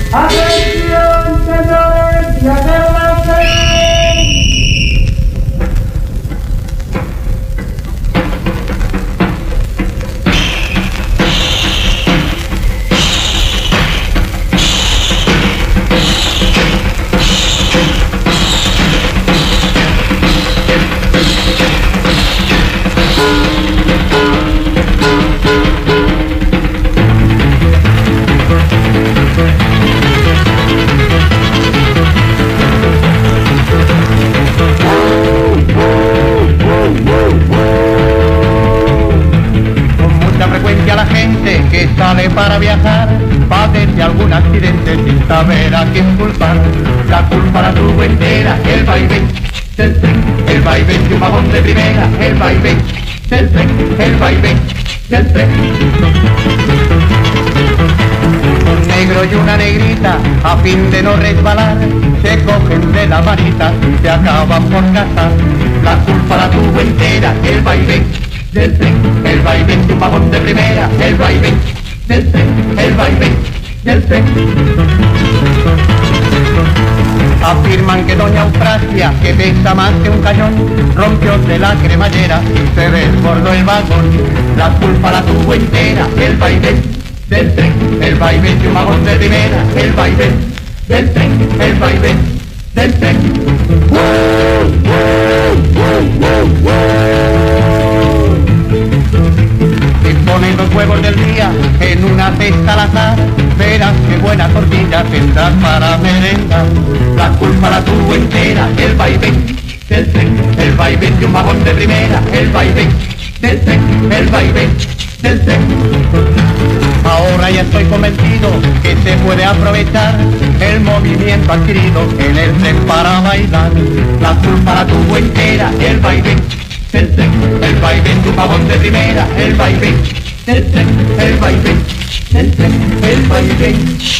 Atención, señores, y acérquense. La gente que sale para viajar padece algún accidente sin saber a quién culpar. La culpa la tuvo entera el vaivén del tren, el vaivén de un vagón de primera, el vaivén del tren, el vaivén del tren. Un negro y una negrita, a fin de no resbalar, se cogen de la manita y se acaban por casar. La culpa la tuvo entera el vaivén del tren, el vaivén de un vagón de primera, el vaivén del tren, el vaivén del tren. Afirman que doña Eufrasia, que pesa más que un cañón, rompió de la cremallera y se desbordó el vagón. La culpa la tuvo entera el vaivén del tren, el vaivén de un vagón de primera, el vaivén del tren, el vaivén del tren. Si ponen los huevos del día en una cesta al azar, verás qué buena tortilla tendrás para merendar. La culpa la tuvo entera el vaivén del tren, el vaivén de un vagón de primera, el vaivén del tren, el vaivén del tren. Ahora ya estoy convencido que se puede aprovechar el movimiento adquirido en el tren para bailar. La culpa la tuvo entera el vaivén del tren, el vaivén de un vagón de primera, el vaivén del tren, el vaivén del tren, el vaivén.